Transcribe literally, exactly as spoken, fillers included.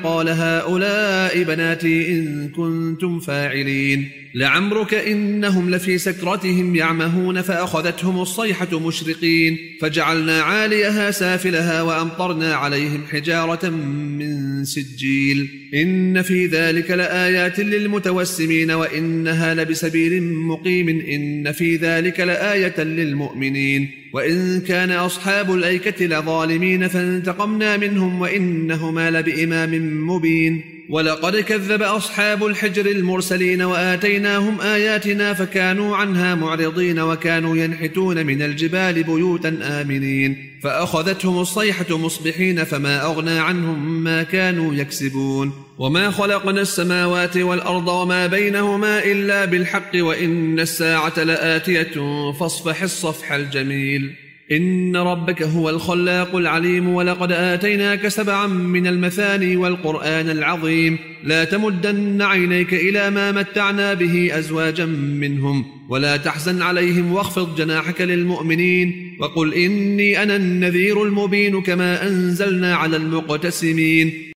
قال هؤلاء بناتي إن كنتم فاعلين لعمرك إنهم لفي سكرتهم يعمهون فأخذتهم الصيحة مشرقين فجعلنا عاليها سافلها وأمطرنا عليهم حجارة من سجيل إن في ذلك لآيات للمتوسمين وإنها لبسبيل مقيم إن في ذلك لآية للمؤمنين وإن كان أصحاب الأيكة لظالمين فانتقمنا منهم وإنهما لبإمام مبين ولقد كذب أصحاب الحجر المرسلين وآتيناهم آياتنا فكانوا عنها معرضين وكانوا ينحتون من الجبال بيوتا آمنين فأخذتهم الصيحة مصبحين فما أغنى عنهم ما كانوا يكسبون وما خلقنا السماوات والأرض وما بينهما إلا بالحق وإن الساعة لآتية فاصفح الصفح الجميل إن ربك هو الخلاق العليم ولقد آتيناك سبعا من المثاني والقرآن العظيم لا تمدن عينيك إلى ما متعنا به أزواجا منهم ولا تحزن عليهم واخفض جناحك للمؤمنين وقل إني أنا النذير المبين كما أنزلنا على المقتسمين